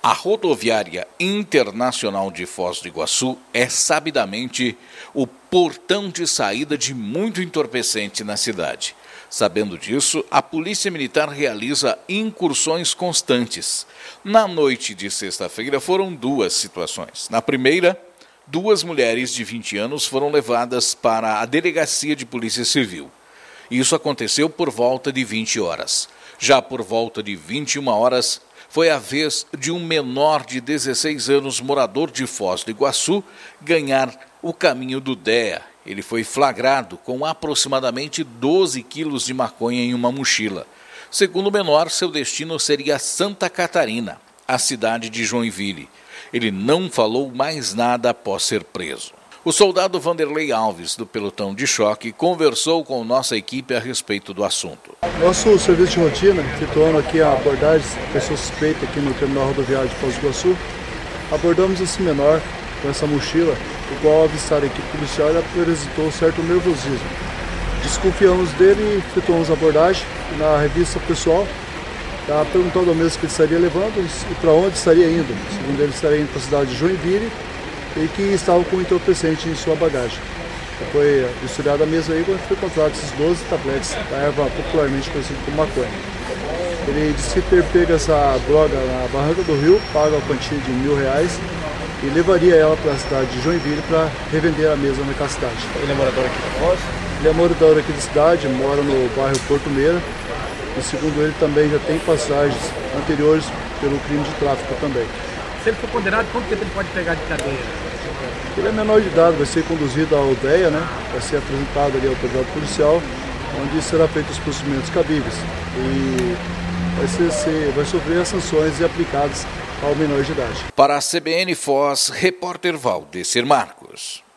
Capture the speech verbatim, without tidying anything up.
A rodoviária internacional de Foz do Iguaçu é sabidamente o portão de saída de muito entorpecente na cidade. Sabendo disso, a Polícia Militar realiza incursões constantes. Na noite de sexta-feira foram duas situações. Na primeira, duas mulheres de vinte anos foram levadas para a Delegacia de Polícia Civil. Isso aconteceu por volta de vinte horas. Já por volta de vinte e uma horas, foi a vez de um menor de dezesseis anos, morador de Foz do Iguaçu, ganhar o caminho do D E A. Ele foi flagrado com aproximadamente doze quilos de maconha em uma mochila. Segundo o menor, seu destino seria Santa Catarina, a cidade de Joinville. Ele não falou mais nada após ser preso. O soldado Vanderlei Alves, do pelotão de choque, conversou com nossa equipe a respeito do assunto. Nosso serviço de rotina, efetuando aqui a abordagem de pessoa suspeita aqui no terminal rodoviário de Foz do Iguaçu, abordamos esse menor com essa mochila, o qual, ao avistar a equipe policial, ele apresentou certo nervosismo. Desconfiamos dele e efetuamos a abordagem. Na revista pessoal, tá perguntando ao mesmo que ele estaria levando e para onde estaria indo. Segundo ele, estaria indo para a cidade de Joinville e que estava com entorpecente em sua bagagem. Foi estudada a mesa aí quando foi encontrado esses doze tabletes da erva popularmente conhecida como maconha. Ele disse que ter pego essa droga na barranca do rio, paga a quantia de mil reais e levaria ela para a cidade de Joinville para revender a mesma naquela cidade. Ele é morador aqui de Foz? Ele é morador aqui da cidade, mora no bairro Porto Meira e, segundo ele, também já tem passagens anteriores pelo crime de tráfico também. Se ele for condenado, quanto tempo ele pode pegar de cadeia? Ele é menor de idade, vai ser conduzido à aldeia, né? Vai ser apresentado ali à autoridade policial, onde será feito os procedimentos cabíveis. E vai, ser, vai sofrer as sanções aplicadas ao menor de idade. Para a C B N Foz, repórter Valdecir Marcos.